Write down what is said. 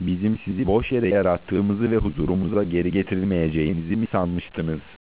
Bizim sizi boş yere yarattığımızı ve huzurumuza geri getirilmeyeceğinizi mi sanmıştınız?